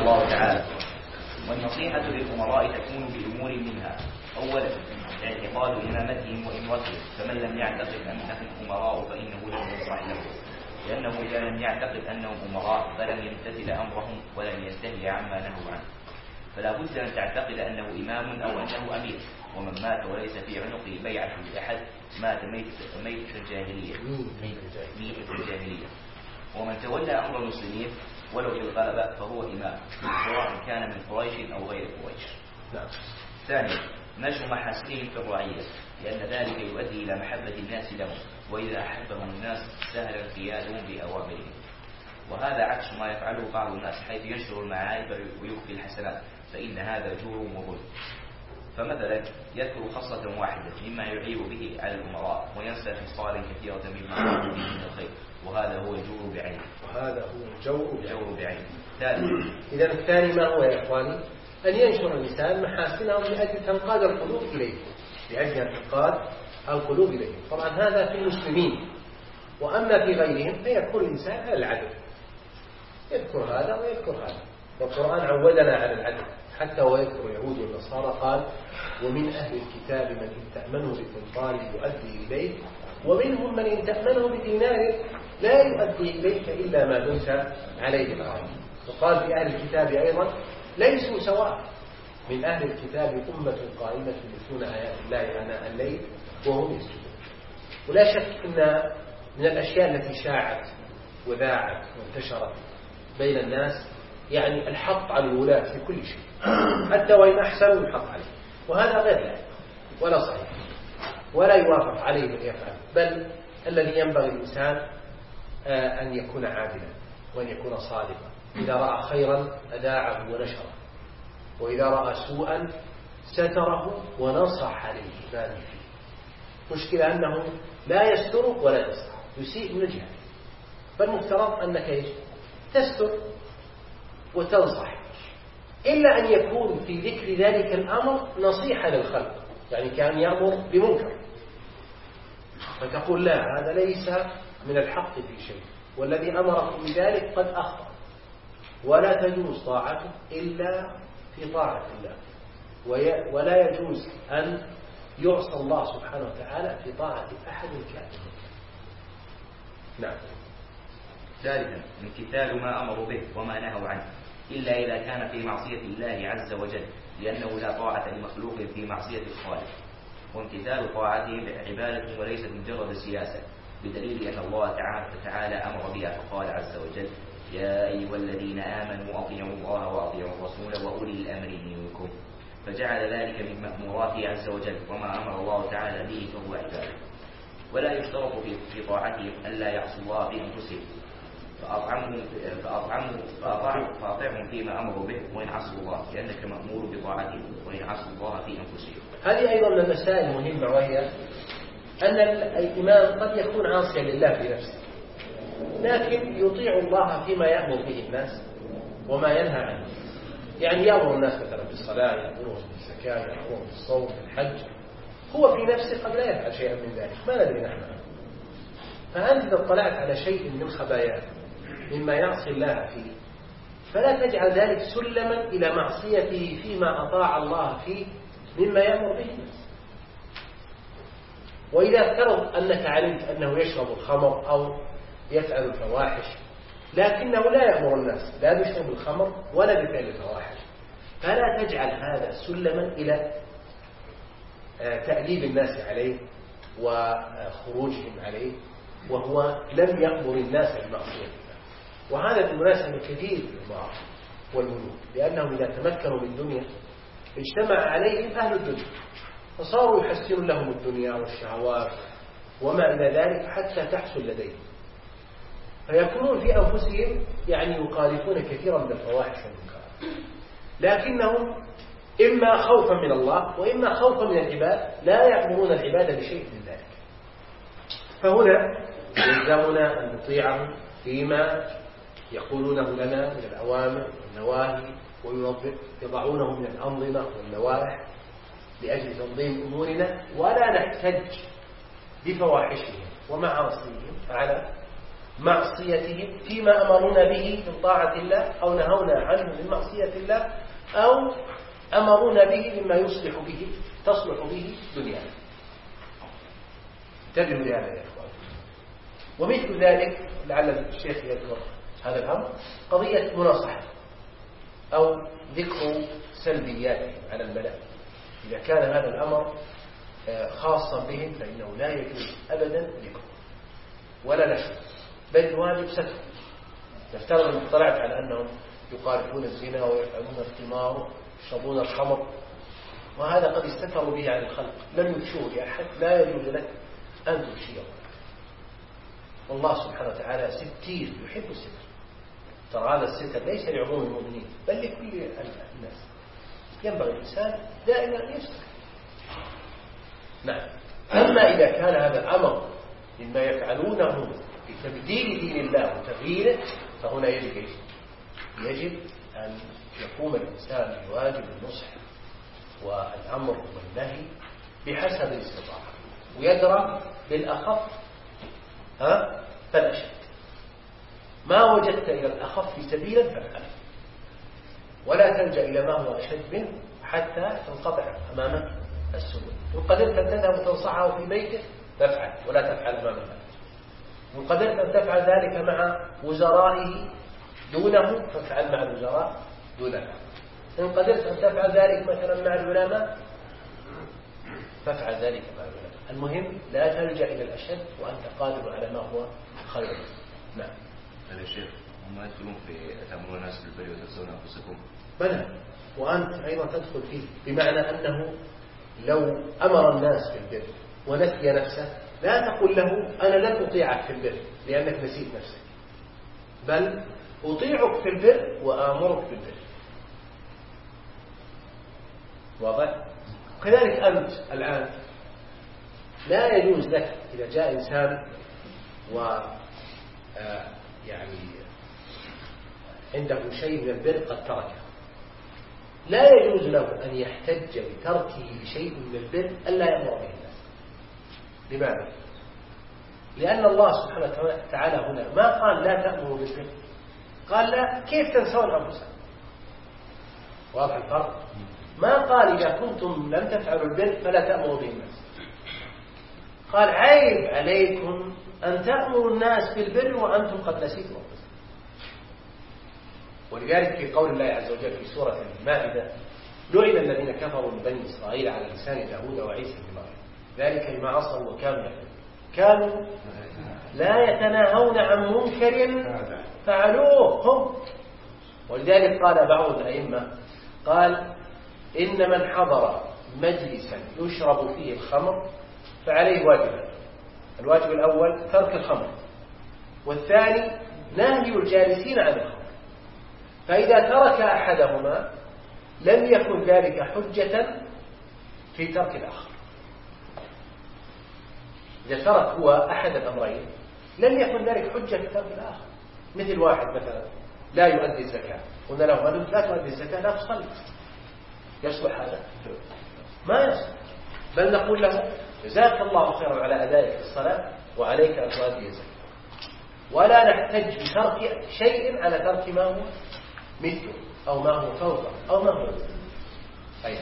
الله تعالى. والنصيحة للأمراء تكون بأمور منها: أولا اعتقاد إمامتهم وإمرتهم، فمن لم يعتقد أنهم أمراء فإنه لم ينصح له، لأنه إذا لم يعتقد أنهم أمراء فلم يمتثل أمرهم ولم ينتهي عما نهوا عنه. فلا بد أن تعتقد أنه إمام أو أنه أمير. ومن مات وليس في عنقه بيعة لأحد مات ميتة الجاهلية. ومن تولى أمر المسلمين ولو بالغلبة فهو إمام، سواء كان من قريش أو غير قريش. ثانيا نشر محاسنهم في الرعية، لأن ذلك يؤدي إلى محبة الناس لهم، وإذا أحبهم الناس سهل انقيادهم بأوامرهم. وهذا عكس ما يفعله بعض الناس، حيث ينشر المعايب ويخفي الحسنات، فإن هذا جور وظلم. فمثلا يذكر خصلة واحدة مما يعيب به على الأمراء، وينسى خصالا كثيرة مما يعيب به من الخير، وهذا هو الجور بعينه. إذا الثاني ما هو يا إخواني؟ أن ينشر الإنسان محاسنهم لأجل تنقاد القلوب إليه. طبعا هذا في المسلمين، وأما في غيرهم فيكون الإنسان على العدل، يذكر هذا ويذكر هذا. والقرآن عودنا على العدل، حتى ويذكر اليهود والنصارى قال: ومن أهل الكتاب من إن تأمنه بقنطار يؤدي إليك، ومنهم من إن تأمنه بدينار لا يؤدي إليك إلا ما دمت عليه الأرض. وقال في أهل الكتاب أيضا: ليسوا سواء، من أهل الكتاب أمة قائمة يتلون آيات الله آناء الليل وهم يسجدون. ولا شك أن من الأشياء التي شاعت وذاعت وانتشرت بين الناس يعني الحق على الولاة في كل شيء، حتى وإن أحسنوا الحق عليه، وهذا غير لائق ولا صحيح ولا يوافق عليه من يفعل. بل الذي ينبغي الإنسان أن يكون عادلا وأن يكون صادقا، إذا رأى خيرا أذاعه ونشره، وإذا رأى سوءا ستره ونصح عليه ما فيه. مشكلة أنه لا يستر ولا ينصح، يسيء من الجهة. فالمفترض أنك تستر وتنصح، إلا أن يكون في ذكر ذلك الأمر نصيحة للخلق، يعني كان يأمر بمنكر فتقول: لا، هذا ليس من الحق في شيء، والذي أمركم بذلك قد أخطأ، ولا تجوز طاعته إلا في طاعة الله، ولا يجوز أن يعصى الله سبحانه وتعالى في طاعة أحد كافر. نعم. ثالثا امتثال ما أمروا به وما نهوا عنه، إلا إذا كان في معصية الله عز وجل، لأنه لا طاعة لمخلوق في معصية الخالق. وامتثال طاعته عبادة وليست مجرد سياسة، بدليل أن الله تعالى أمر بها، فقال عز وجل: يا أيها الذين آمنوا أطيعوا الله وأطيعوا الرسول وأولي الأمر منكم، فجعل ذلك من مأموراته عز وجل، وما أمر الله تعالى به فهو عبادة. ولا يشترط في طاعتهم ألا يعصوا الله بأنفسهم، فأطعهم فيما أمروا به وإن عصوا الله، لأنك مأمور بطاعتهم وإن عصوا الله في أنفسهم. هذه أيضا من المسائل المهمة، وهي أن الإمام قد يكون عاصيا لله في نفسه، لكن يطيع الله فيما يأمر به الناس وما ينهى عنه. يعني يأمر الناس مثلا بالصلاة، يأمرهم بالزكاة، يأمرهم بالصوم، بالحج، هو في نفسه قد لا يفعل شيئا من ذلك، ما ندري نحن عنه. فأنت إذا اطلعت على شيء من خباياه مما يعصي الله فيه، فلا تجعل ذلك سلما إلى معصيته فيما أطاع الله فيه مما يأمر به الناس. وإذا افترض أنك علمت أنه يشرب الخمر أو يفعل الفواحش، لكنه لا يأمر الناس لا بشرب الخمر ولا بفعل الفواحش، فلا تجعل هذا سلما إلى تأديب الناس عليه وخروجهم عليه، وهو لم يأمر الناس بمعصية الله. وهذا بالمناسبة كثير في الأمراء والملوك، لأنهم إذا تمكنوا من الدنيا اجتمع عليهم أهل الدنيا، فصاروا يحسنون لهم الدنيا والشهوات وما إلى ذلك حتى تحصل لديهم، فيكونون في أنفسهم يعني يخالفون كثيرا من الفواحش والمنكرات، لكنهم إما خوفا من الله وإما خوفا من العباد لا يأمرون العباد بشيء من ذلك. فهنا يلزمنا أن نطيعهم فيما يقولونه لنا من الأوامر والنواهي، ويضعونه من الأنظمة واللوائح لأجل تنظيم أمورنا، ولا نحتج بفواحشهم ومعاصيهم على معصيتهم فيما أمرونا به من طاعة الله أو نهونا عنه من معصية الله أو أمرونا به مما تصلح به دنيانا. انتبهوا لهذا يا إخوان. ومثل ذلك لعل الشيخ يذكر هذا الأمر قضية مناصحة أو ذكر سلبيات على الملأ. إذا كان هذا الأمر خاصا بهم فإنه لا يجوز أبدا ذكره ولا نشر، بل الواجب ستره. نفترض أن اطلعت على أنهم يقارفون الزنا ويفعلون القمار ويشربون الخمر، وهذا قد استتروا به عن الخلق، لم يفشوه لأحد، لا يجوز لك أن تفشيه. والله سبحانه وتعالى ستير يحب الستر. ترى هذا الستر ليس لعموم المؤمنين بل لكل الناس. ينبغي الإنسان دائما أن يستر. نعم. أما إذا كان هذا الأمر مما يفعلونه بتبديل دين الله وتغييره فهنا يجب أن يقوم الإنسان بواجب النصح والأمر والنهي بحسب الاستطاعة، ويدرى بالأخف فالأشد. ما وجدت إلى الأخف سبيلا فافعله، ولا تلجأ إلى ما هو أشد منه حتى تنقطع أمامك السبل. إن قدرت أن تذهب وتنصحه في بيته فافعل، ولا تفعل أمام الناس. إن قدرت أن تفعل ذلك مع وزرائه دونه فافعل مع الوزراء دونه. إن قدرت أن تفعل ذلك مثلا مع العلماء فافعل ذلك مع العلماء. المهم لا تلجأ إلى الأشد وأنت قادر على ما هو خير. نعم. هذا الشيخ هم يدخلون في تأمرون الناس بالبر وتنسون أنفسكم. بلى، وأنت أيضا تدخل فيه، بمعنى أنه لو أمر الناس بالبر ونسي نفسه لا تقول له أنا لن أطيعك في البر لأنك نسيت نفسك، بل أطيعك في البر وآمرك بالبر. واضح؟ كذلك أنت الآن لا يجوز لك إذا جاء إنسان يعني عنده شيء من البر قد تركه، لا يجوز له أن يحتج بتركه بشيء من البر ألا يأمر به الناس. لماذا؟ لأن الله سبحانه وتعالى هنا ما قال لا تأمروا بالبر، قال لا كيف تنسون أنفسكم. واضح الفرق؟ ما قال إذا كنتم لم تفعلوا البر فلا تأمروا به الناس، قال عيب عليكم أن تأمروا الناس بالبر وأنتم قد نسيتم أنفسكم. ولذلك في قول الله عز وجل في سورة المائدة لعن الذين كفروا من بني إسرائيل على لسان داود وعيسى بن مريم ذلك بما عصوا وكانوا كانوا لا يتناهون عن منكر فعلوه هم. ولذلك قال بعض الأئمة قال إن من حضر مجلسا يشرب فيه الخمر فعليه واجبان. الواجب الأول ترك الخمر، والثاني نهي الجالسين عن الخمر. فإذا ترك أحدهما لم يكن ذلك حجة في ترك الآخر. إذا ترك هو أحد الأمرين لم يكن ذلك حجة في ترك الآخر. مثل واحد مثلا لا يؤدي الزكاة، قلنا له ما دمت لا تؤدي الزكاة لا تصلي، يصلح هذا؟ ما يصلح. بل نقول له جزاك الله خيرا على أدائك الصلاة وعليك أن تؤدي الزكاة، ولا نحتج بترك شيء على ترك ما هو مثله أو ما هو فوقه أو ما هو أيضا.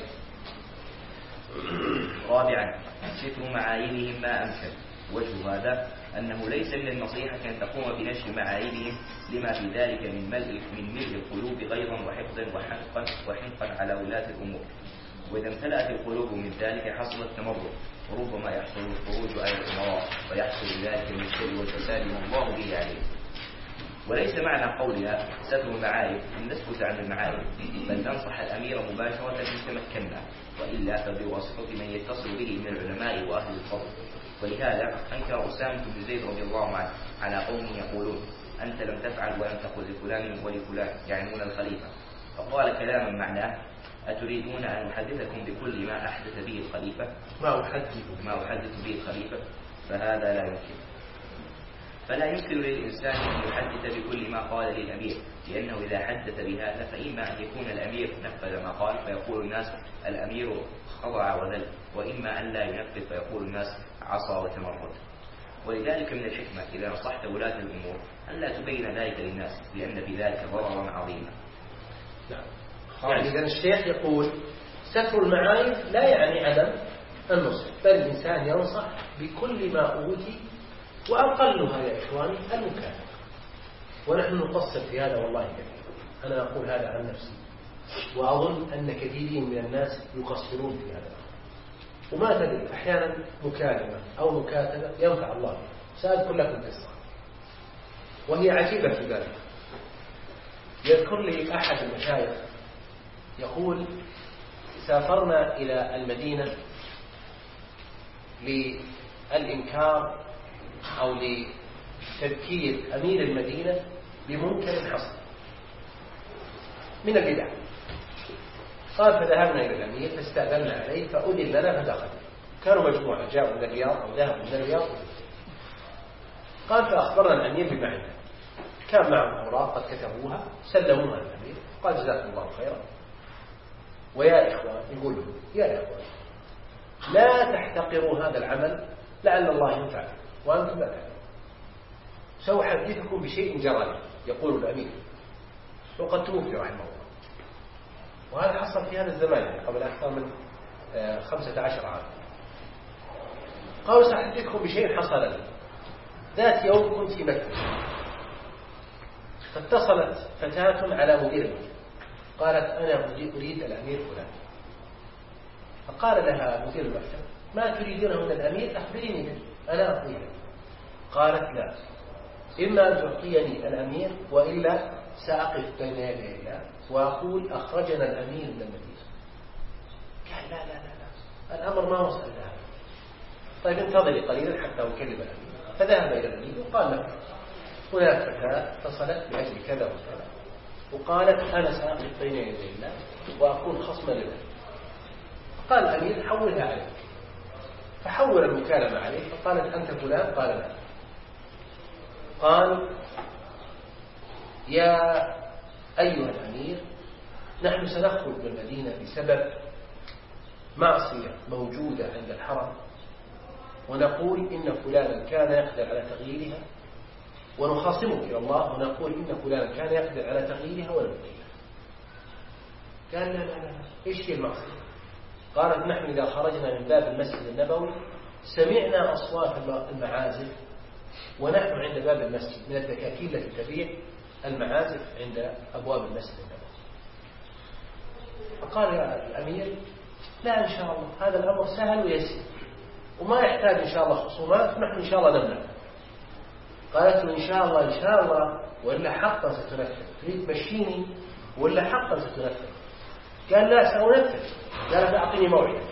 رابعا ستر معايبهم ما أمكن. وجه هذا أنه ليس من النصيحة أن تقوم بنشر معايبهم لما في ذلك من ملء القلوب غيظا وحقدا وحنقا على ولاة الأمور. وإذا امتلأت القلوب من ذلك حصل التمرد، وربما يحصل الخروج على الأمراء ويحصل ذلك من الشر والفساد والله به عليه. وليس معنى قولها ستر المعايب أن نسكت عن المعايب، بل ننصح الأمير مباشرة إن تمكنا، وإلا فبواسطة من يتصل به من العلماء وأهل الفضل. ولهذا أنكر أسامة بن زيد رضي الله عنه على قوم يقولون أنت لم تفعل ولم تقل لفلان ولفلان، يعنون الخليفة، فقال كلاما معناه أتريدون أن أحدثكم بكل ما أحدث به الخليفة؟ ما أحدث به الخليفة، فهذا لا يمكن. فلا يمكن للإنسان أن يحدث بكل ما قال للأمير، لأنه إذا حدث بهذا فإما أن يكون الأمير نفذ ما قال فيقول الناس الأمير خضع وذل، وإما أن لا ينفذ فيقول الناس عصى وتمرد. ولذلك من الحكمة إذا نصحت ولاة الأمور أن لا تبين ذلك للناس لأن في ذلك ضررا عظيما. نعم. يعني إذا الشيخ يقول ستر المعايب لا يعني عدم النصح، بل الإنسان ينصح بكل ما أوتي، وأقلها يا إخواني المكافأة. ونحن نقصر في هذا والله كثير، أنا أقول هذا عن نفسي، وأظن أن كثيرين من الناس يقصرون في هذا. وما تدري أحيانا مكالمة أو مكاتبة ينفع الله. سأذكر لكم قصة وهي عجيبة في ذلك. يذكر لي أحد المشايخ يقول سافرنا إلى المدينة للإنكار أو لتذكير أمير المدينة بمنكر حصل من البدع. قال فذهبنا إلى الأمير فاستأذنا عليه فأذن لنا فدخل. كانوا مجموعة جاءوا من الرياض أو ذهبوا من الرياض. قال فأخبرنا الأمير بما عنده، كان معهم أوراق قد كتبوها سلموها للأمير. قال جزاكم الله خيرا، ويا إخوان يقول له يا إخوان لا تحتقروا هذا العمل لعل الله ينفع وأنتم لا تعلمون. سأحدثكم بشيء جرى يقول الأمير وقد توفي رحمه الله، وهذا حصل في هذا الزمان قبل أكثر من 15 عام. قالوا سأحدثكم بشيء حصل لي. ذات يوم كنت في مكة، فاتصلت فتاة على مدير المكتب قالت أنا أريد الأمير فلان. فقال لها مدير المكتب ما تريدونه من الأمير أخبريني به أنا أعطيه. قالت لا، إما أن تعطيني الأمير وإلا سأقف بين يدي الله وأقول أخرجنا الأمير من المدينة. قال لا لا لا لا الأمر ما وصل لها. طيب انتظري قليلا حتى أكلم الأمير. فذهب إلى الأمير وقال له هناك فتاة اتصلت بأجل كذا وكذا وقالت أنا سأقف بين يدي الله وأكون خصما لله. قال الأمير حولها عليه، فحول المكالمة عليه فقالت أنت فلان؟ قال لا. قال يا أيها الأمير نحن سنخرج من المدينة بسبب معصية موجودة عند الحرم، ونقول إن فلانا كان يقدر على تغييرها، ونخاصمك إلى الله ونقول إن فلانا كان يقدر على تغييرها ولم يغيرها. قال لا لا لا إيش هي المعصية؟ قالت نحن إذا خرجنا من باب المسجد النبوي سمعنا أصوات المعازف ونحن عند باب المسجد من الدكاكين التي تبيع المعازف عند أبواب المسجد النبوي. فقال يا الأمير لا إن شاء الله هذا الأمر سهل ويسير وما يحتاج إن شاء الله خصومات، نحن إن شاء الله نمنع. قالت له إن شاء الله إن شاء الله ولا حقا ستنفذ، تريد تمشيني ولا حقا ستنفذ؟ قال لا سأنفذ. قالت أعطيني موعد.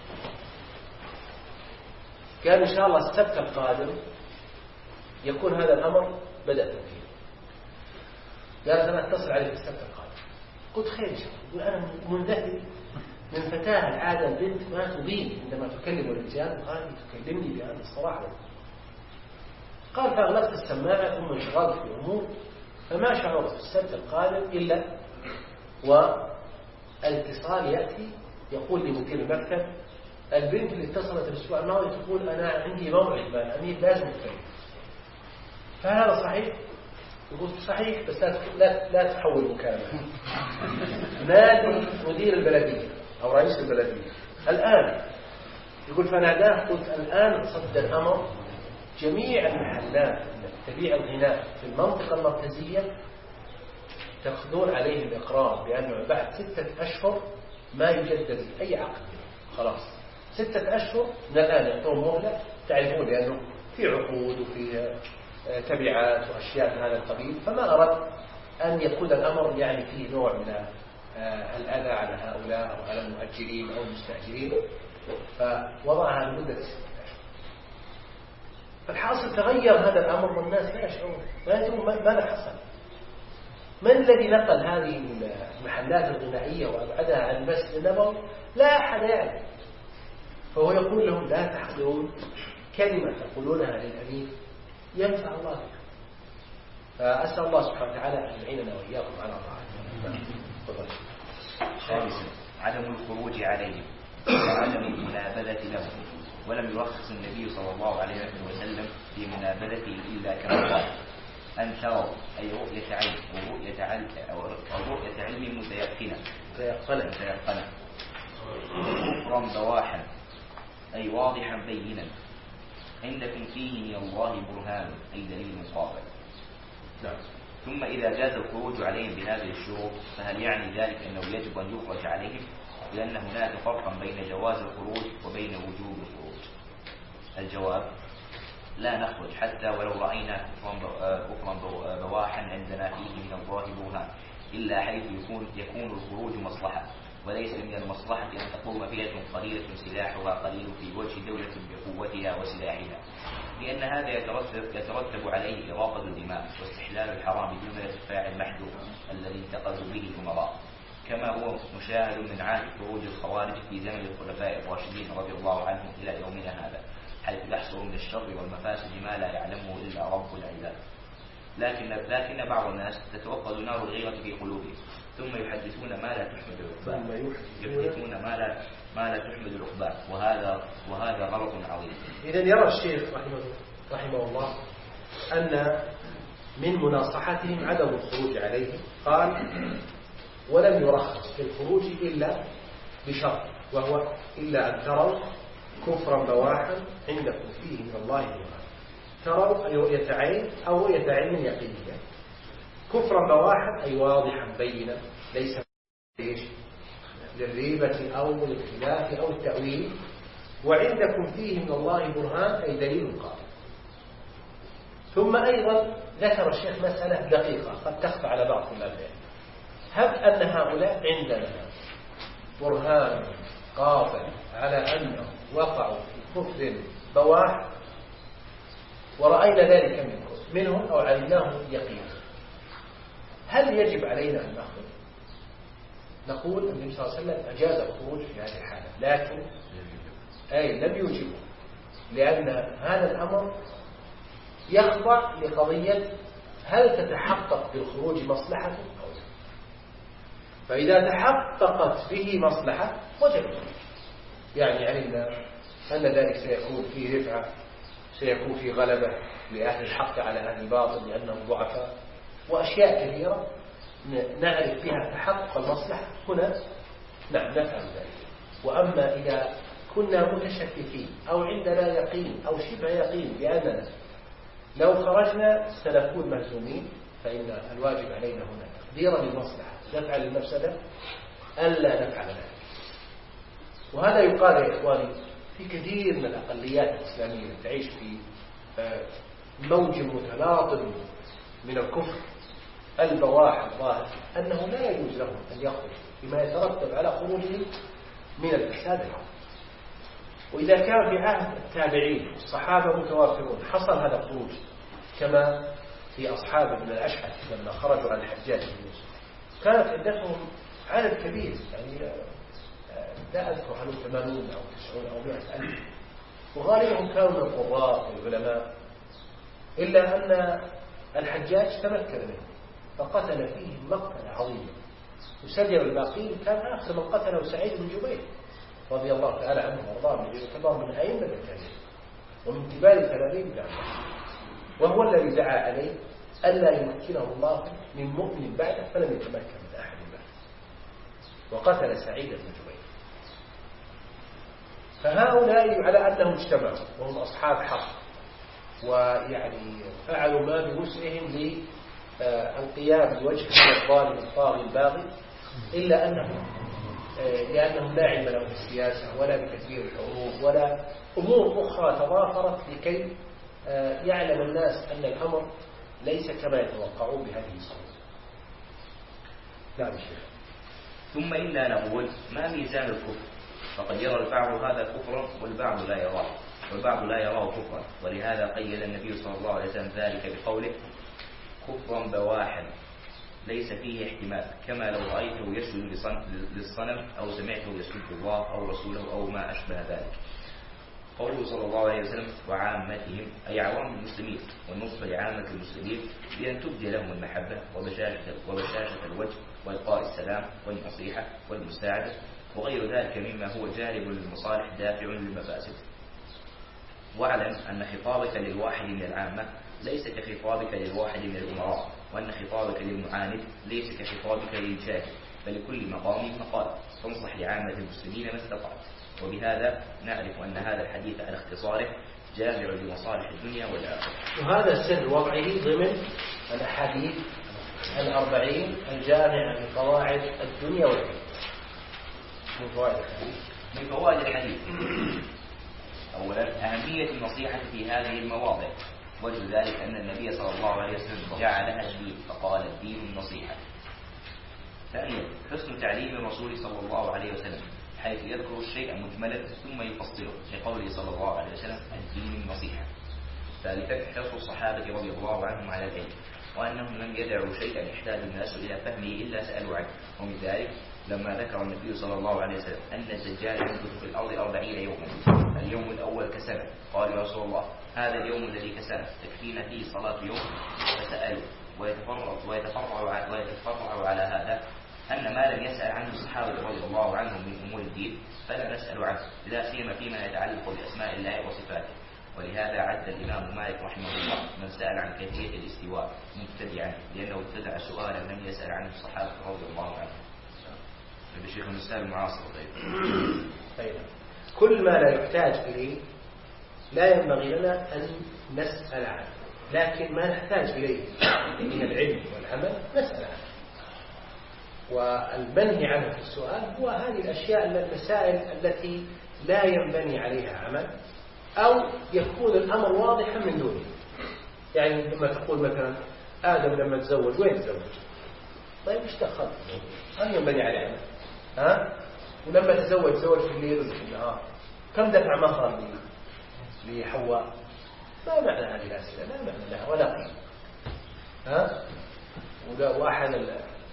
قال إن شاء الله السبت القادم يكون هذا الأمر بدأ تنفيذ. قالت أنا أتصل عليك السبت القادم. قلت خير إن شاء الله. أنا منذهل من فتاة العادة البنت ما تبين عندما تكلم الرجال، قال تكلمني بهذه الصراحة. قال فأغلقت السماعة ثم انشغلت في الأمور، فما شعرت في السبت القادم إلا والاتصال يأتي يقول لمدير المكتب البنت اللي اتصلت الأسبوع الماضي تقول أنا عندي موعد مع الأمير لازم أتكلم. فهذا صحيح؟ يقول صحيح بس لا تحول مكالمة. نادي مدير البلدية أو رئيس البلدية الآن. يقول فناداه قلت الآن صد الأمر جميع المحلات التي تبيع الغناء في المنطقة المركزية تأخذون عليه الإقرار بأنه بعد 6 أشهر ما يجدد أي عقد. خلاص 6 أشهر من الآن يعطون مهلة، تعرفون لأنه في عقود وفي تبعات وأشياء من هذا القبيل. فما أردت أن يكون الأمر يعني فيه نوع من الأذى على هؤلاء أو على المؤجرين أو المستأجرين، فوضعها لمدة 6 أشهر. فالحاصل تغير هذا الأمر والناس لا يشعرون، لا يدرون ماذا حصل. من الذي نقل هذه المحلات الغنائية وأبعدها عن المسجد النبوي؟ لا أحد يعلم. فهو يقول لهم لا تحقرون كلمة تقولونها للأمير ينفع الله بها. فأسأل الله سبحانه وتعالى أن يعيننا وإياكم على طاعته. خامسا عدم الخروج عليهم وعدم المنابذة لهم. ولم يرخص النبي صلى الله عليه وسلم في منابذته إلا كما قال: أن تروا أي رؤية عين ورؤية علم متيقنة كفرا بواحا أي واضحا بينا عندكم فيه من الله برهان أي دليل قاطع. ثم إذا جاز الخروج عليهم بهذه الشروط فهل يعني ذلك أنه يجب أن يخرج عليهم؟ لأن هناك فرقا بين جواز الخروج وبين وجوب الخروج. الجواب: لا نخرج حتى ولو رأينا كفرا بواحا عندنا فيه من الله برهان، إلا حيث يكون الخروج مصلحة، وليس من المصلحة أن تقوم فئة قليلة سلاحها قليل في وجه دولة بقوتها وسلاحها، لأن هذا يترتب عليه إراقة الدماء واستحلال الحرام دون ارتفاع المحذور الذي انتقلوا به الأمراء، كما هو مشاهد من عهد خروج الخوارج في زمن الخلفاء الراشدين رضي الله عنهم إلى يومنا هذا، حيث يحصل من الشر والمفاسد ما لا يعلمه إلا رب العباد. لكن بعض الناس تتوقد نار الغيرة في قلوبهم، ثم يحدثون ما لا تحمد العقبى، وهذا غلط عظيم. إذا يرى الشيخ رحمه الله أن من مناصحتهم عدم الخروج عليهم، قال: ولم يرخص في الخروج إلا بشرط، وهو إلا أن تروا كفرا بواحا عندكم فيه من الله برهان. تروا أي رؤية عين أو رؤية علم يقينية. كفرا بواحا أي واضحا بينا، ليس للريبة أو للخلاف أو التأويل. وعندكم فيه من الله برهان أي دليل قاطع. ثم أيضا ذكر الشيخ مسألة دقيقة قد تخفى على بعض الأبناء: هب أن هؤلاء عندنا برهان قاطع على أنهم وقعوا في كفر بواح ورأينا ذلك منهم أو علمناه يقينا، هل يجب علينا أن نخرج؟ نقول النبي صلى الله عليه وسلم أجاز الخروج في هذه الحالة، لكن لم يوجبه، لأن هذا الأمر يخضع لقضية هل تتحقق بالخروج مصلحة أو لا. فإذا تحققت به مصلحة وجب، يعني علمنا أن ذلك سيكون فيه رفعة، سيكون فيه غلبة لأهل الحق على أهل الباطل لأنهم ضعفاء، وأشياء كثيرة نعرف فيها تحقق المصلحة، هنا نعم نفعل ذلك. وأما إذا كنا متشككين أو عندنا يقين أو شبه يقين بأننا لو خرجنا سنكون مهزومين، فإن الواجب علينا هنا تقديرا للمصلحة نفعل المفسدة ألا نفعل ذلك. وهذا يقال يا إخواني في كثير من الأقليات الإسلامية تعيش في موج متلاطم من الكفر البواح الظاهر، أنه لا يجوز لهم أن يخرجوا بما يترتب على خروجهم من الفساد العظيم. وإذا كان في عهد التابعين والصحابة متوافرون حصل هذا الخروج، كما في أصحاب ابن الأشعث لما خرجوا عن الحجاج بن يوسف كانت عدتهم عدد كبير، يعني لا أذكر هل 80 أو 90 أو 100 ألف، وغالبهم كانوا من القراء والعلماء، إلا أن الحجاج تمكن منهم فقتل فيهم مقتل عظيم، وسجل الباقين. كان آخر من قتله سعيد بن جبير رضي الله تعالى عنه وارضاه، يعتبر من أئمة التابعين ومن كبار تلاميذ ابن عباس، وهو الذي دعا عليه ألا يمكنه الله من مؤمن بعده، فلم يتمكن من أحد بعده وقتل سعيد بن جبير. فهؤلاء على أنهم اجتمعوا وهم أصحاب حق، ويعني فعلوا ما بوسعهم للقيام بوجه الظالم الطاغي الباغي، إلا لأنهم لا علم لهم بالسياسة ولا بتدبير الحروب ولا أمور أخرى تضافرت لكي يعلم الناس أن الأمر ليس كما يتوقعون بهذه الصورة. نعم الشيخ. ثم إلا نقول: ما ميزان الكفر؟ فقد يرى البعض هذا كفرا والبعض لا يراه كفرا، ولهذا قيد النبي صلى الله عليه وسلم ذلك بقوله: كفرا بواحا ليس فيه احتمال، كما لو رأيته يسجد للصنم أو سمعته يسجد الله أو رسوله أو ما أشبه ذلك. قوله صلى الله عليه وسلم: وعامتهم أي عوام المسلمين، والنصف لعامة المسلمين بأن تبدي لهم المحبة وبشاشة الوجه وإلقاء السلام والنصيحة والمساعدة وغير ذلك مما هو جالب للمصالح دافع للمفاسد. واعلم أن خطابك للواحد من العامة ليس كخطابك للواحد من الأمراء، وأن خطابك للمعاند ليس كخطابك للجاهل، بل لكل مقام مقال، فانصح لعامة المسلمين ما استطعت. وبهذا نعرف أن هذا الحديث على اختصاره جامع لمصالح الدنيا والآخرة. وهذا سر وضعه ضمن الأحاديث 40 الجامعة لقواعد الدنيا والدين. من فوائد الحديث: أولا أهمية النصيحة في هذه المواضع، وجه ذلك أن النبي صلى الله عليه وسلم جعلها الدين فقال الدين النصيحة. ثانيا حسن تعليم الرسول صلى الله عليه وسلم، حيث يذكر الشيء مجملا ثم يفصله، لقوله صلى الله عليه وسلم الدين النصيحة. ثالثا حرص الصحابة رضي الله عنهم على العلم، وأنهم لم يدعوا شيئا يحتاج الناس إلى فهمه إلا سألوا عنه. ومن ذلك لما ذكر النبي صلى الله عليه وسلم أن الدجال يمكث في الأرض 40 يوما، اليوم الأول كسنة، قال يا رسول الله هذا اليوم الذي كسنة تكفينا فيه صلاة يوم؟ فسألوا. ويتفرع على هذا أن ما لم يسأل عنه الصحابة رضي الله عنهم من أمور الدين فلا نسأل عنه، لا سيما فيما يتعلق بأسماء الله وصفاته. ولهذا عد الإمام مالك رحمه الله من سأل عن كيفية الاستواء مبتدعا، لأنه ابتدع سؤالا لم يسأل عنه الصحابة رضي الله عنهم. الشيخ المستاذ المعاصر طيب. كل ما لا يحتاج إليه لا ينبغي لنا أن نسأل عنه، لكن ما نحتاج إليه من العلم والعمل نسأل عنه. والمنهي عنه في السؤال هو هذه الأشياء المسائل التي لا ينبني عليها عمل، أو يكون الأمر واضحا من دونه. يعني لما تقول مثلا آدم لما تزوج وين تزوج؟ طيب ايش دخل؟ هل ينبني عليه عمل؟ ولما تزوج في الليل ولا في النهار؟ كم دفع مهرا لحواء؟ ما معنى هذه الأسئلة؟ لا معنى لها ولا قيمة. وأحد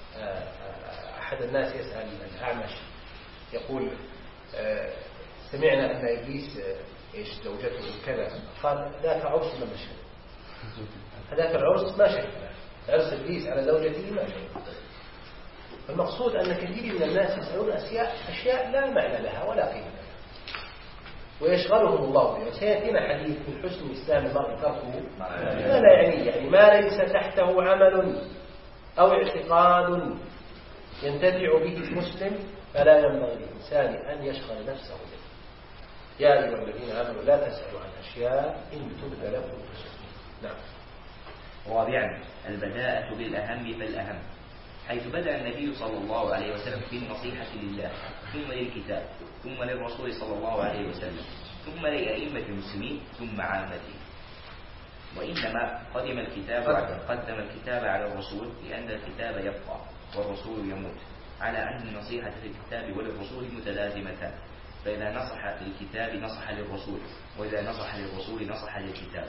الناس يسأل الأعمش يقول سمعنا أن إبليس زوجته كذا، قال ذاك عرس ما شهد، هذاك العرس ما شهد، عرس إبليس على زوجته ما شهد. المقصود أن كثير من الناس يسألون أشياء لا معنى لها ولا قيمة لها ويشغلهم الله بها. سيأتينا حديث من حسن إسلام المرء تركه ما لا يعني ما ليس تحته عمل أو اعتقاد ينتفع به المسلم، فلا ينبغي للإنسان أن يشغل نفسه به. يا أيها الذين آمنوا لا تسألوا عن أشياء إن تبد لكم تسؤكم. نعم. رابعا البداءة بالأهم فالأهم، حيث بدأ النبي صلى الله عليه وسلم بالنصيحة لله، ثم للكتاب، ثم للرسول صلى الله عليه وسلم، ثم لأئمة المسلمين، ثم عامته. وإنما قدم الكتاب على الرسول لأن الكتاب يبقى والرسول يموت، على أن النصيحة في الكتاب وللرسول متلازمتان، فإذا نصح للكتاب نصح للرسول، وإذا نصح للرسول نصح للكتاب.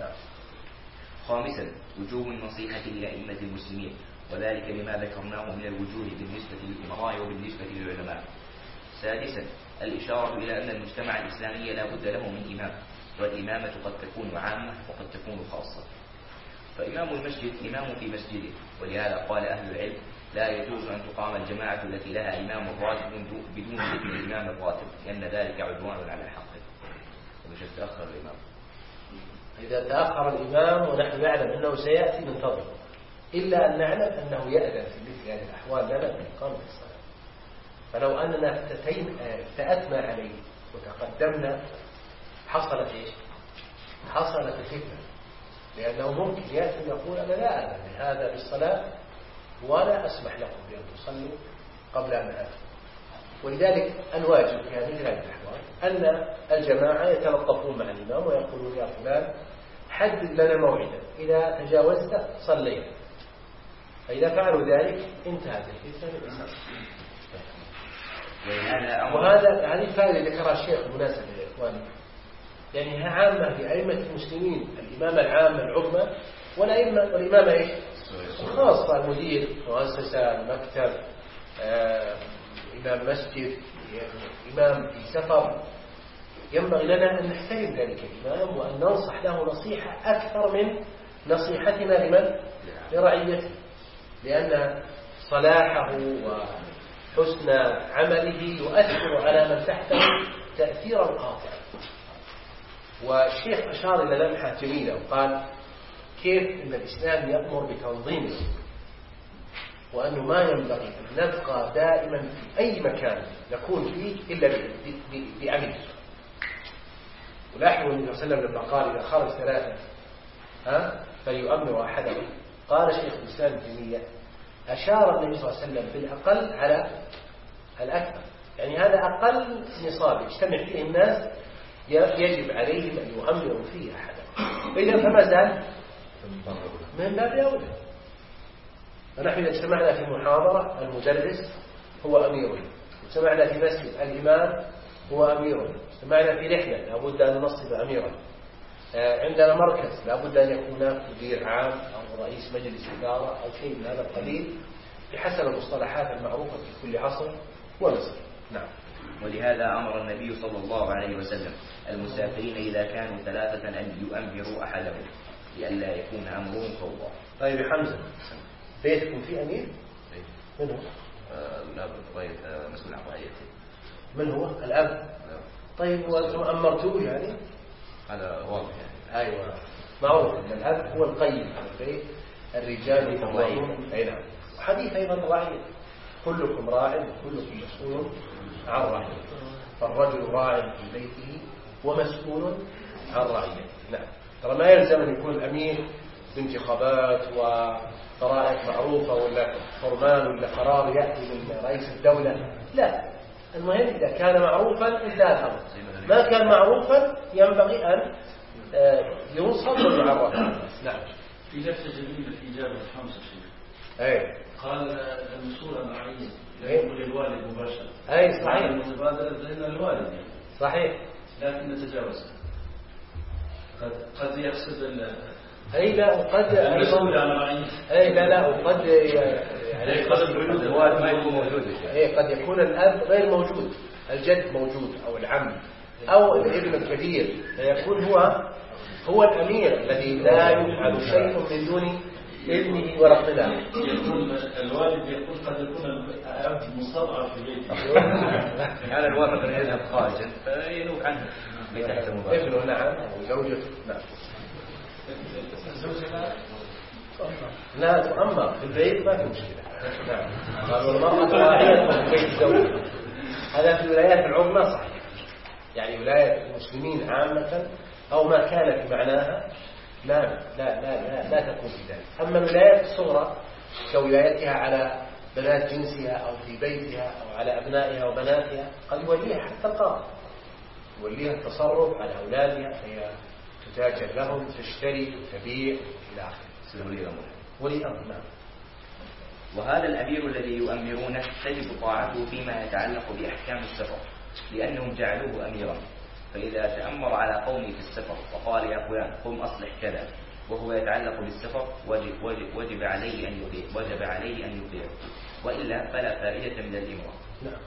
خامسا وجوب النصيحة لأئمة المسلمين، وذلك لما ذكرناه من الوجوه بالنسبة للأمراء وبالنسبة للعلماء. سادسا الإشارة إلى أن المجتمع الإسلامي لا بد له من إمام، والإمامة قد تكون عامة وقد تكون خاصة. فإمام المسجد إمام في مسجده، ولهذا قال أهل العلم لا يجوز أن تقام الجماعة التي لها إمام راتب بدون ذكر الإمام الراتب، لأن ذلك عدوان على الحق. ومش تأخر الإمام، إذا تأخر الإمام ونحن نعلم أنه سيأتي ننتظر، إلا أن نعلم أنه يأذن في مثل هذه الأحوال لنا بإقامة الصلاة. فلو أننا افتأتنا عليه وتقدمنا حصلت إيش؟ حصلت الفتنة، لأنه ممكن يأتي يقول أنا لا أذن لهذا بالصلاة ولا أسمح لكم بأن تصلوا قبل أن أذن. ولذلك الواجب في هذه الأحوال أن الجماعة يتلطفون مع الإمام ويقولون يا فلان حدد لنا موعدا، إذا تجاوزت صلينا. فإذا فعلوا ذلك انتهت الفتنة. وهذا هذه الفائدة ذكرها الشيخ مناسبة يا إخواني، يعني عامة لأئمة المسلمين، الإمامة العامة العظمى والإمامة إيش؟ الخاصة، المدير مؤسسة، المكتب، إمام مسجد، إمام في سفر. ينبغي لنا أن نحترم ذلك الإمام وأن ننصح له نصيحة أكثر من نصيحتنا لمن؟ لرعيته، لأن صلاحه وحسن عمله يؤثر على من تحته تأثيرا قاطعا. والشيخ أشار إلى لمحة جميلة وقال كيف أن الإسلام يأمر بتنظيم وأنه ما ينبغي أن نبقى دائما في أي مكان نكون فيه إلا بأمير. ولاحظوا النبي صلى الله عليه وسلم لما قال إذا خرج ثلاثة فيؤمر أحدهم، قال شيخ الإسلام ابن تيمية أشار النبي صلى الله عليه وسلم بالأقل على الأكثر، يعني هذا أقل نصاب يجتمع فيه الناس يجب عليهم أن يؤمروا فيه أحدا، فإذا فما زال من باب أولى. فنحن إذا اجتمعنا في محاضرة المدرس هو أمير، اجتمعنا في مسجد الإمام هو أمير، اجتمعنا في رحلة لابد أن ننصب أميرا، عندنا مركز لابد أن يكون مدير عام أو رئيس مجلس إدارة أو شيء من هذا القبيل بحسب المصطلحات المعروفة في كل عصر ونصر. نعم. ولهذا أمر النبي صلى الله عليه وسلم المسافرين إذا كانوا ثلاثة أن يؤمروا أحدهم لئلا يكون أمرهم فوضى. طيب يا حمزة، بيتكم فيه أمير؟ من هو؟ لا طيب مسؤول عن رعيته. من هو؟ الأب؟ طيب وأنتم أمرتوه يعني؟ هذا واضح يعني. أيوة معروف أن الأب هو القيم على البيت، الرجال يتطوعون. أي نعم. وحديث أيضا رعية، كلكم راع وكلكم مسؤول عن رعيته، فالرجل راع في بيته ومسؤول عن رعيته. نعم. ترى ما يلزم أن يكون الأمير بانتخابات وطرائق معروفة ولا فرمان ولا قرار يأتي من رئيس الدولة، لا، المهم إذا كان معروفا انتهى الأمر، ما كان معروفا ينبغي أن ينصب ويعرف. نعم. في لفتة جميلة في إجابة حمزة شيخ. أي. قال المسؤول عن رعيته لا يقول للوالد مباشرة. أي صحيح. المتبادلة لأن الوالد يعني. صحيح. لكن نتجاوز. قد يقصد أي لا وقد المسؤول عن رعيته. أي لا وقد يعني قد الوالد ما يكون موجود. أي قد يكون الأب غير موجود، الجد موجود أو العم أو الابن الكبير، فيكون هو الأمير الذي لا يفعل شيء من دون ابنه ورقبه. يكون الوالد يقول قد يكون الأب مستضعف في بيته. كان الوالد أن يذهب خارجا فينوب عنه ابنه. نعم. أو زوجته. نعم. لا تؤمر في البيت ما في مشكلة. نعم. قالوا المرأة راعية في بيت زوجها، هذا في الولايات العظمى صحيح، يعني ولاية المسلمين عامة أو ما كان في معناها لا لا لا لا تكون في ذلك. أما الولايات الصغرى كولايتها على بنات جنسها أو في بيتها أو على أبنائها وبناتها قد يوليها حتى القاضي، يوليها التصرف على أولادها، هي تتاجر لهم، تشتري وتبيع إلى آخره. ولي أمر. نعم. وهذا الأمير الذي يؤمرونه تجب طاعته فيما يتعلق بأحكام السفر، لأنهم جعلوه أميرا، فإذا تأمر على قومه في السفر وقال يا فلان قم أصلح كذا وهو يتعلق بالسفر وجب عليه أن يطيع، وإلا فلا فائدة من الإمرة. نعم.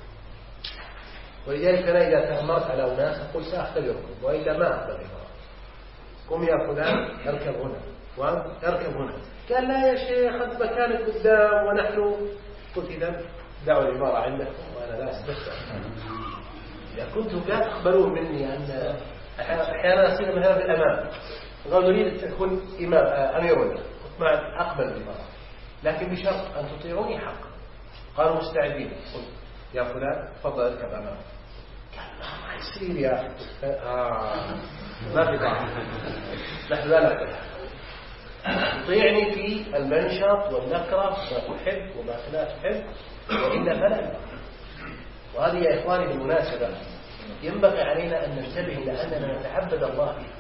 ولذلك أنا إذا تأمرت على أناس أقول سأختبركم، وإلا ما أختبركم. قم يا فلان اركب هنا واركب هنا. قال لا يا شيخ أنت مكانك قدام ونحن. قلت إذا دعوا العبارة عندكم وأنا لا أستفسر. إذا كنتم لا تقبلون مني أن أحيانا أصير مثلا بالأمام قالوا نريد أن تكون أميرنا، قلت ما أقبل العبارة لكن بشرط أن تطيعوني حقا. قالوا مستعدين. قلت يا فلان تفضل اركب أمام. قال ما يصير يا ما في طاعة، نحن لا نقبل. تطيعني في المنشط والنكرة، ما تحب وما لا تحب، وإلا فلا. وهذه يا إخواني بالمناسبة ينبغي علينا أن ننتبه إلى أننا نتعبد الله بها.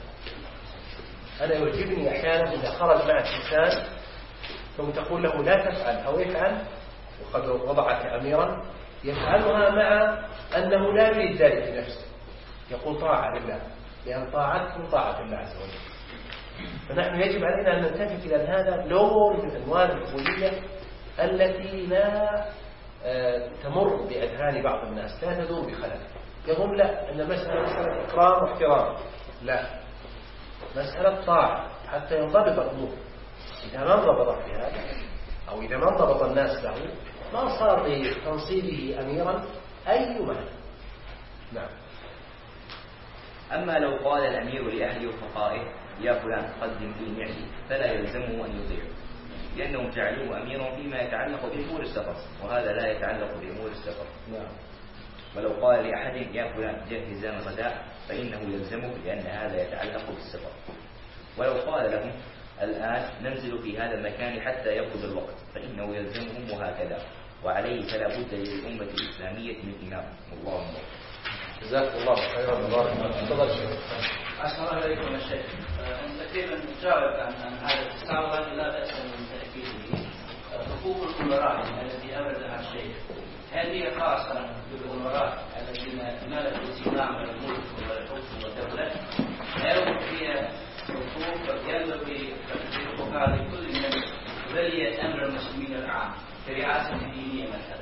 أنا يعجبني أحيانا إذا خرج معك إنسان ثم تقول له لا تفعل أو يفعل، وقد وضعك أميرا، يفعلها مع أنه لا يريد ذلك لنفسه، يقول طاعة لله، لأن طاعتكم طاعة الله عز وجل. فنحن يجب علينا أن نلتفت إلى هذا لون من أنواع العبودية التي لا تمر بأذهان بعض الناس، لا تدور بخلل. يقول لا أن مسألة إكرام واحترام، لا، مسألة طاعة حتى ينضبط الأمور. إذا ما انضبط في هذا أو إذا ما انضبط الناس له ما صار لتنصيبه أميرا أي معنى. نعم. أما لو قال الأمير لأهل وفقائه يا فلان قدم لي معي فلا يلزمه أن يطيع، لأنهم جعلوه أميرا فيما يتعلق بأمور السفر، وهذا لا يتعلق بأمور السفر. ولو قال لأحد يا فلان جهز لنا الغداء فإنه يلزمه، لأن هذا يتعلق بالسفر. ولو قال لهم الآن ننزل في هذا المكان حتى يقضي الوقت فإنه يلزمهم، وهكذا. وعليه فلا بد للأمة الإسلامية من إمام. الله أكبر. جزاك الله خيرا وبارك الله. تفضل شيخ. السلام عليكم يا شيخ. أنت كيف تجاوب عن هذا التساؤل؟ لا بأس من تأكيده. حقوق الأمراء التي أبردها الشيخ، هل هي خاصة بالأمراء الذين ملكوا الزمام والملك والحكم والدولة، أو هي حقوق ينبغي حقوقها لكل من ولي أمر المسلمين العام كرئاسة دينية مثلا؟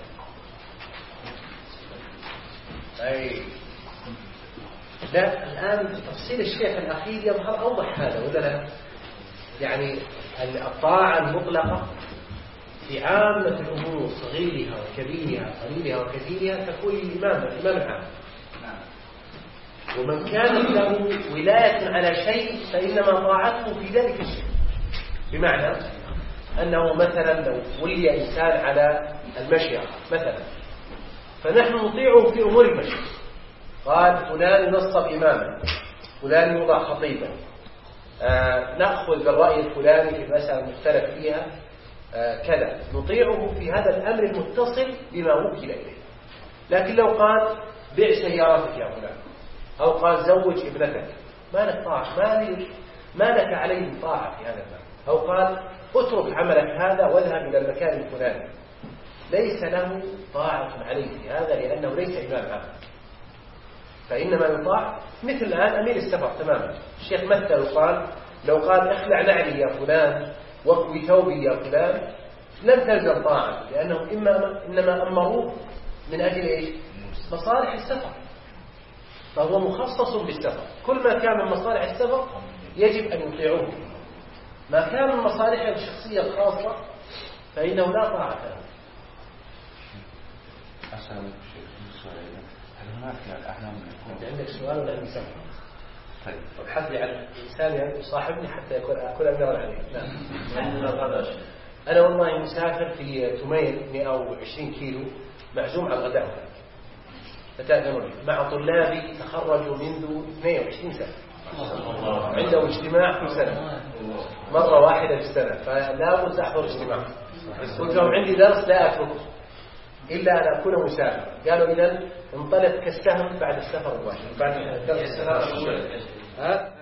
أي لا، الآن تفصيل الشيخ الأخير يظهر أوضح هذا ولا لا؟ يعني الطاعة المطلقة في عامة الأمور صغيرها وكبيرها قليلها وكثيرها تكون الإمام العام. ومن كان له ولاية على شيء فإنما طاعته في ذلك الشيء، بمعنى أنه مثلا لو ولي إنسان على المشيخة مثلا فنحن نطيعه في أمور المشي، قال فلان ينصب إماما، فلان يوضع خطيبا، نأخذ بالرأي الفلاني في المسألة المختلف فيها كذا، نطيعه في هذا الأمر المتصل بما وكل إليه. لكن لو قال بيع سيارتك يا فلان، أو قال زوج ابنتك، ما لك طاعة، ما لك عليه طاعة في هذا الباب، أو قال اترك عملك هذا واذهب إلى المكان الفلاني، ليس له طاعة عليه في هذا لأنه ليس إمام عام، فإنما يطاع. مثل الآن أمير السفر تماما، الشيخ مثل وقال لو قال اخلع نعلي يا فلان واكوي ثوبي يا فلان لم تلزم طاعة، لأنهم إنما أمروه من أجل إيش؟ مصالح السفر، فهو مخصص بالسفر. كل ما كان من مصالح السفر يجب أن يطيعوه، ما كان من مصالحه الشخصية الخاصة فإنه لا طاعة له. أسألك سؤال، هل هناك أحيانا عندك سؤال ولا عندي سؤال؟ طيب ابحث لي عن إنسان يصاحبني حتى أكون أميرا عليه. أنا والله مسافر في تميل 120 كيلو، معزوم على الغداء فتأذنوا مع طلابي تخرجوا منذ 22 سنة، عندهم اجتماع كل سنة مرة واحدة في السنة، فلا بد أحضر اجتماع. قلت لهم عندي درس لا أتركه إلا أن أكون مسافر. قالوا إذن انطلق كالسهم بعد السفر المباشر، بعد الدرس السفر.